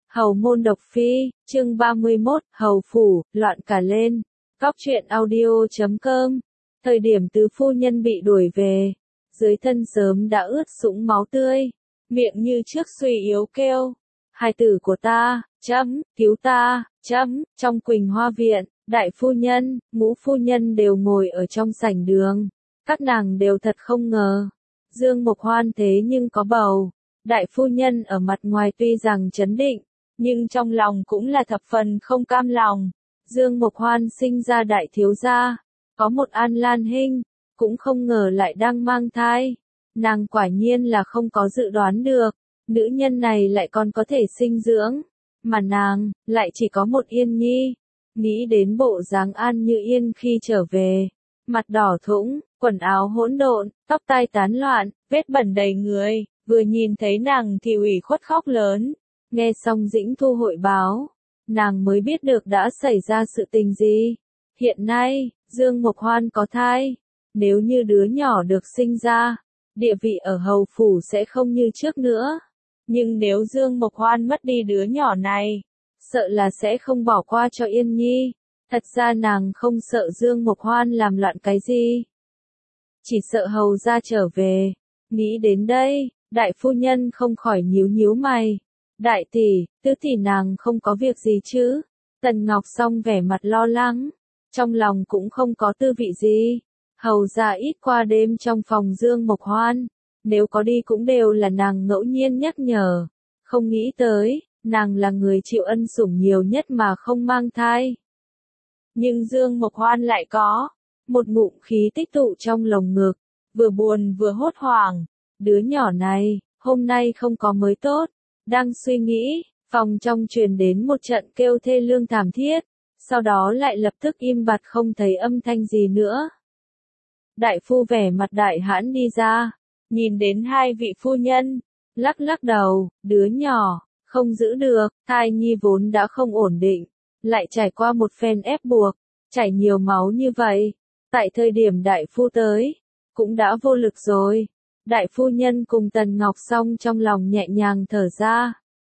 Hầu môn độc phi, chương 31, hầu phủ, loạn cả lên. Cóc truyện audio.com. Thời điểm tứ phu nhân bị đuổi về, dưới thân sớm đã ướt sũng máu tươi, miệng như trước suy yếu kêu. Hài tử của ta, cứu ta, trong Quỳnh Hoa viện, đại phu nhân, ngũ phu nhân đều ngồi ở trong sảnh đường. Các nàng đều thật không ngờ. Dương Mộc Hoan thế nhưng có bầu. Đại phu nhân ở mặt ngoài tuy rằng trấn định, nhưng trong lòng cũng là thập phần không cam lòng. Dương Mộc Hoan sinh ra đại thiếu gia, có một An Lan Hinh, cũng không ngờ lại đang mang thai. Nàng quả nhiên là không có dự đoán được, nữ nhân này lại còn có thể sinh dưỡng, mà nàng lại chỉ có một Yên Nhi. Nghĩ đến bộ dáng An Như Yên khi trở về, mặt đỏ thũng, quần áo hỗn độn, tóc tai tán loạn, vết bẩn đầy người, vừa nhìn thấy nàng thì ủy khuất khóc lớn. Nghe xong Dĩnh Thu hội báo, nàng mới biết được đã xảy ra sự tình gì. Hiện nay, Dương Mộc Hoan có thai, nếu như đứa nhỏ được sinh ra, địa vị ở hầu phủ sẽ không như trước nữa. Nhưng nếu Dương Mộc Hoan mất đi đứa nhỏ này, sợ là sẽ không bỏ qua cho Yên Nhi. Thật ra nàng không sợ Dương Mộc Hoan làm loạn cái gì, chỉ sợ hầu gia trở về. Nghĩ đến đây, đại phu nhân không khỏi nhíu nhíu mày. Đại tỷ, tứ tỷ nàng không có việc gì chứ? Tần Ngọc Song vẻ mặt lo lắng, trong lòng cũng không có tư vị gì. Hầu gia ít qua đêm trong phòng Dương Mộc Hoan, nếu có đi cũng đều là nàng ngẫu nhiên nhắc nhở. Không nghĩ tới, nàng là người chịu ân sủng nhiều nhất mà không mang thai. Nhưng Dương Mộc Hoan lại có một ngụm khí tích tụ trong lồng ngực, vừa buồn vừa hốt hoảng. Đứa nhỏ này, hôm nay không có mới tốt. Đang suy nghĩ, phòng trong truyền đến một trận kêu thê lương thảm thiết, sau đó lại lập tức im bặt không thấy âm thanh gì nữa. Đại phu vẻ mặt đại hãn đi ra, nhìn đến hai vị phu nhân, lắc lắc đầu, đứa nhỏ, không giữ được, thai nhi vốn đã không ổn định, lại trải qua một phen ép buộc, chảy nhiều máu như vậy, tại thời điểm đại phu tới, cũng đã vô lực rồi. Đại phu nhân cùng Tần Ngọc Song trong lòng nhẹ nhàng thở ra.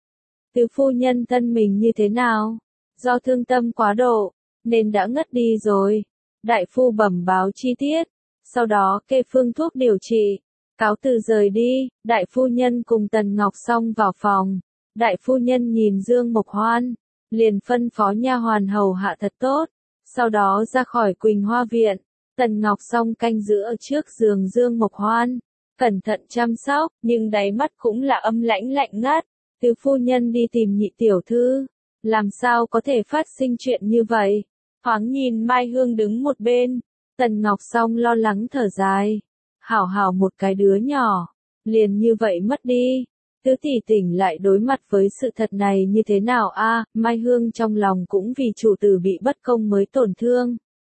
Tứ phu nhân thân mình như thế nào? Do thương tâm quá độ, nên đã ngất đi rồi. Đại phu bẩm báo chi tiết, sau đó kê phương thuốc điều trị, cáo từ rời đi. Đại phu nhân cùng Tần Ngọc Song vào phòng. Đại phu nhân nhìn Dương Mộc Hoan, liền phân phó nha hoàn hầu hạ thật tốt, sau đó ra khỏi Quỳnh Hoa viện. Tần Ngọc Song canh giữ ở trước giường Dương Mộc Hoan, cẩn thận chăm sóc, nhưng đáy mắt cũng là âm lãnh lạnh ngắt. Tứ phu nhân đi tìm nhị tiểu thư, làm sao có thể phát sinh chuyện như vậy? Thoáng nhìn Mai Hương đứng một bên, Tần Ngọc Song lo lắng thở dài. Hảo hảo một cái đứa nhỏ, liền như vậy mất đi. Tứ tỷ tỉnh lại đối mặt với sự thật này như thế nào a? Mai Hương trong lòng cũng vì chủ tử bị bất công mới tổn thương.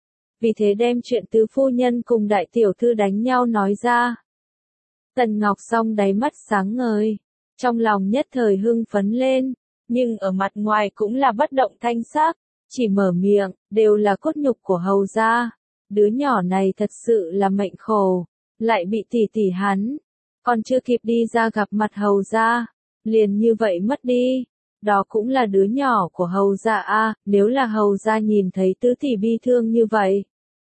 Vì thế đem chuyện tứ phu nhân cùng đại tiểu thư đánh nhau nói ra. Tần Ngọc Song đáy mắt sáng ngời, trong lòng nhất thời hưng phấn lên, nhưng ở mặt ngoài cũng là bất động thanh sắc, chỉ mở miệng, đều là cốt nhục của hầu gia. Đứa nhỏ này thật sự là mệnh khổ, lại bị tỷ tỷ hắn, còn chưa kịp đi ra gặp mặt hầu gia, liền như vậy mất đi. Đó cũng là đứa nhỏ của hầu gia a, nếu là hầu gia nhìn thấy tứ tỷ bi thương như vậy,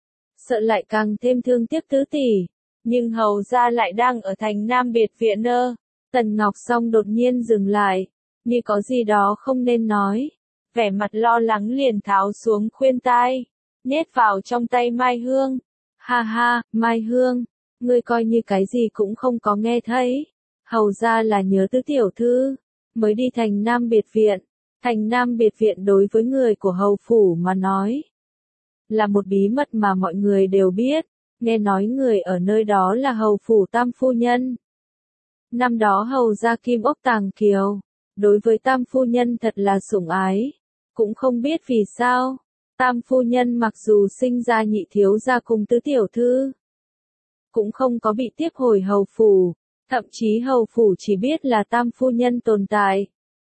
sợ lại càng thêm thương tiếc tứ tỷ. Nhưng hầu gia lại đang ở thành Nam Biệt viện ơ. Tần Ngọc Song đột nhiên dừng lại, như có gì đó không nên nói, vẻ mặt lo lắng liền tháo xuống khuyên tai, nhét vào trong tay Mai Hương. Ha ha, Mai Hương, ngươi coi như cái gì cũng không có nghe thấy. Hầu gia là nhớ tứ tiểu thư, mới đi thành Nam Biệt viện. Thành Nam Biệt viện đối với người của hầu phủ mà nói, là một bí mật mà mọi người đều biết. Nghe nói người ở nơi đó là hầu phủ tam phu nhân. Năm đó hầu gia Kim Ốc Tàng Kiều, đối với tam phu nhân thật là sủng ái. Cũng không biết vì sao, tam phu nhân mặc dù sinh ra nhị thiếu gia cùng tứ tiểu thư, cũng không có bị tiếp hồi hầu phủ, thậm chí hầu phủ chỉ biết là tam phu nhân tồn tại.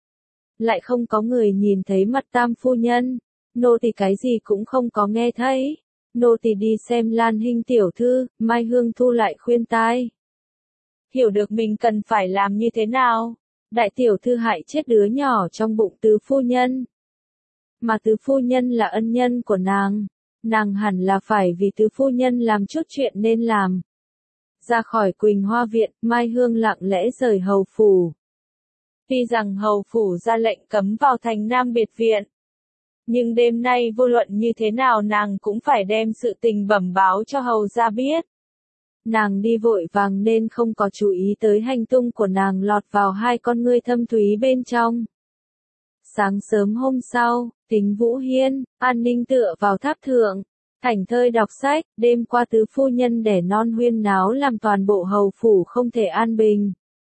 Lại không có người nhìn thấy mặt tam phu nhân, nô tỳ cái gì cũng không có nghe thấy. Nô tỳ đi xem Lan Hinh tiểu thư. Mai Hương thu lại khuyên tai. Hiểu được mình cần phải làm như thế nào, Đại tiểu thư hại chết đứa nhỏ trong bụng tứ phu nhân. Mà tứ phu nhân là ân nhân của nàng hẳn là phải vì tứ phu nhân làm chút chuyện nên làm. Ra khỏi Quỳnh Hoa Viện, Mai Hương lặng lẽ rời hầu phủ. Tuy rằng hầu phủ ra lệnh cấm vào thành Nam Biệt Viện, nhưng đêm nay vô luận như thế nào nàng cũng phải đem sự tình bẩm báo cho hầu gia biết. Nàng đi vội vàng nên không có chú ý tới hành tung của nàng lọt vào hai con ngươi thâm thúy bên trong. Sáng sớm hôm sau, Tính Vũ Hiên, An Ninh tựa vào tháp thượng, thảnh thơi đọc sách, đêm qua tứ phu nhân đẻ non huyên náo làm toàn bộ hầu phủ không thể an bình.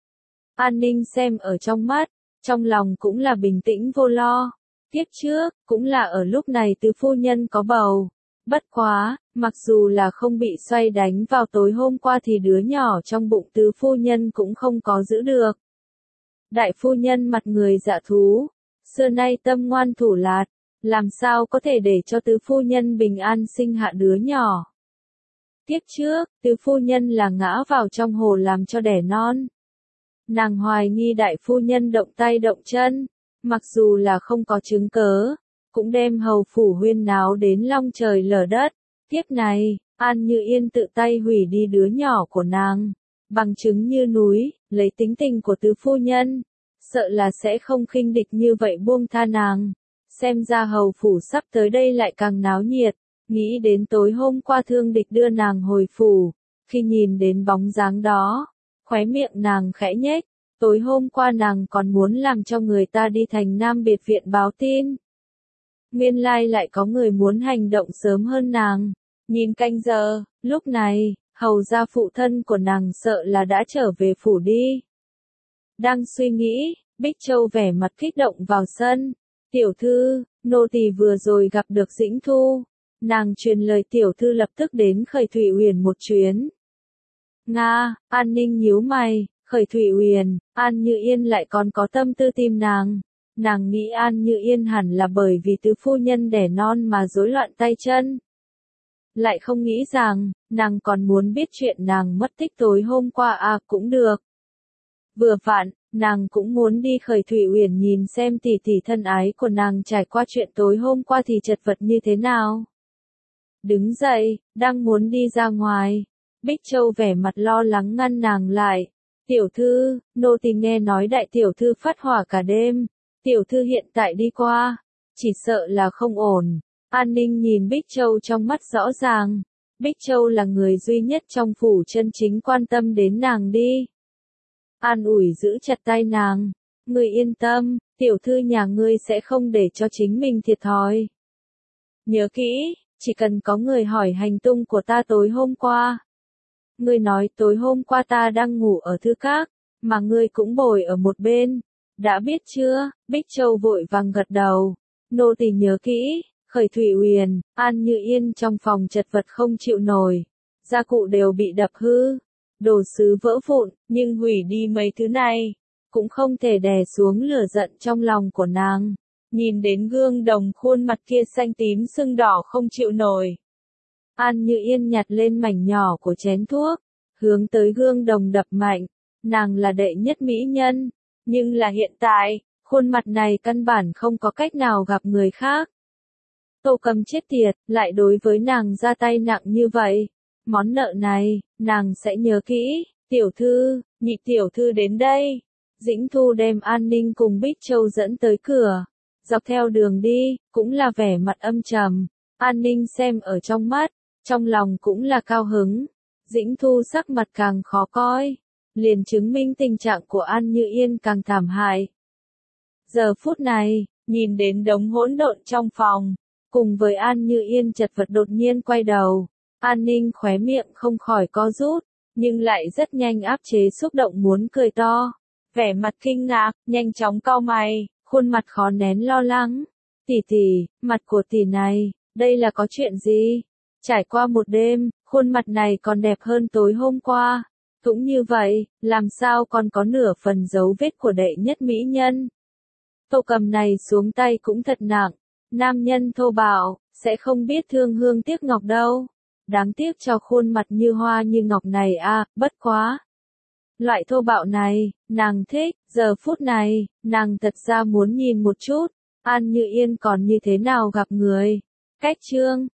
An Ninh xem ở trong mắt, trong lòng cũng là bình tĩnh vô lo. Tiếp trước, cũng là ở lúc này tứ phu nhân có bầu. Bất quá, mặc dù là không bị xoay đánh vào tối hôm qua thì đứa nhỏ trong bụng tứ phu nhân cũng không có giữ được. Đại phu nhân mặt người dạ thú, xưa nay tâm ngoan thủ lạt, làm sao có thể để cho tứ phu nhân bình an sinh hạ đứa nhỏ. Tiếp trước, tứ phu nhân là ngã vào trong hồ làm cho đẻ non. Nàng hoài nghi đại phu nhân động tay động chân, mặc dù là không có chứng cớ, cũng đem hầu phủ huyên náo đến long trời lở đất. Tiếp này, An Như Yên tự tay hủy đi đứa nhỏ của nàng, bằng chứng như núi, lấy tính tình của tứ phu nhân, sợ là sẽ không khinh địch như vậy buông tha nàng. Xem ra hầu phủ sắp tới đây lại càng náo nhiệt, nghĩ đến tối hôm qua thương địch đưa nàng hồi phủ, khi nhìn đến bóng dáng đó, khóe miệng nàng khẽ nhếch, tối hôm qua nàng còn muốn làm cho người ta đi thành Nam Biệt Viện báo tin. Nguyên lai lại có người muốn hành động sớm hơn nàng. Nhìn canh giờ, lúc này, hầu gia phụ thân của nàng sợ là đã trở về phủ đi. Đang suy nghĩ, Bích Châu vẻ mặt kích động vào sân. Tiểu thư, nô tỳ vừa rồi gặp được Dĩnh Thu. Nàng truyền lời tiểu thư lập tức đến Khởi Thủy Uyển một chuyến. Nga, An Ninh nhíu mày, Khởi Thủy Uyển, An Như Yên lại còn có tâm tư tìm nàng. Nàng nghĩ An Như Yên hẳn là bởi vì tứ phu nhân đẻ non mà rối loạn tay chân. Lại không nghĩ rằng, nàng còn muốn biết chuyện nàng mất tích tối hôm qua cũng được. Vừa vặn, nàng cũng muốn đi Khởi Thủy Uyển nhìn xem tỷ tỷ thân ái của nàng trải qua chuyện tối hôm qua thì chật vật như thế nào. Đứng dậy, đang muốn đi ra ngoài. Bích Châu vẻ mặt lo lắng ngăn nàng lại. Tiểu thư, nô tỳ nghe nói đại tiểu thư phát hỏa cả đêm. Tiểu thư hiện tại đi qua, chỉ sợ là không ổn. An Ninh nhìn Bích Châu trong mắt rõ ràng. Bích Châu là người duy nhất trong phủ chân chính quan tâm đến nàng đi. An ủi giữ chặt tay nàng. Ngươi yên tâm, tiểu thư nhà ngươi sẽ không để cho chính mình thiệt thòi. Nhớ kỹ, chỉ cần có người hỏi hành tung của ta tối hôm qua. Ngươi nói tối hôm qua ta đang ngủ ở thư các, mà ngươi cũng bồi ở một bên. Đã biết chưa? Bích Châu vội vàng gật đầu. Nô tỳ nhớ kỹ. Khởi Thủy Uyển, An Như Yên trong phòng chật vật không chịu nổi. Gia cụ đều bị đập hư. Đồ sứ vỡ vụn, nhưng hủy đi mấy thứ này. Cũng không thể đè xuống lửa giận trong lòng của nàng. Nhìn đến gương đồng khuôn mặt kia xanh tím sưng đỏ không chịu nổi. An Như Yên nhặt lên mảnh nhỏ của chén thuốc. Hướng tới gương đồng đập mạnh. Nàng là đệ nhất mỹ nhân. Nhưng là hiện tại, khuôn mặt này căn bản không có cách nào gặp người khác. Tô Cầm chết tiệt, lại đối với nàng ra tay nặng như vậy. Món nợ này, nàng sẽ nhớ kỹ. Tiểu thư, nhị tiểu thư đến đây. Dĩnh Thu đem An Ninh cùng Bích Châu dẫn tới cửa. Dọc theo đường đi, cũng là vẻ mặt âm trầm. An Ninh xem ở trong mắt, trong lòng cũng là cao hứng. Dĩnh Thu sắc mặt càng khó coi. Liền chứng minh tình trạng của An Như Yên càng thảm hại. Giờ phút này, nhìn đến đống hỗn độn trong phòng, cùng với An Như Yên chật vật đột nhiên quay đầu, An Ninh khóe miệng không khỏi co rút, nhưng lại rất nhanh áp chế xúc động muốn cười to. Vẻ mặt kinh ngạc, nhanh chóng cau mày, khuôn mặt khó nén lo lắng. Tỷ tỷ, mặt của tỷ này, đây là có chuyện gì? Trải qua một đêm, khuôn mặt này còn đẹp hơn tối hôm qua. Cũng như vậy, làm sao còn có nửa phần dấu vết của đệ nhất mỹ nhân. Tô Cầm này xuống tay cũng thật nặng. Nam nhân thô bạo, sẽ không biết thương hương tiếc ngọc đâu. Đáng tiếc cho khuôn mặt như hoa như ngọc này bất quá. Loại thô bạo này, nàng thích, giờ phút này, nàng thật ra muốn nhìn một chút, An Như Yên còn như thế nào gặp người. Cách chương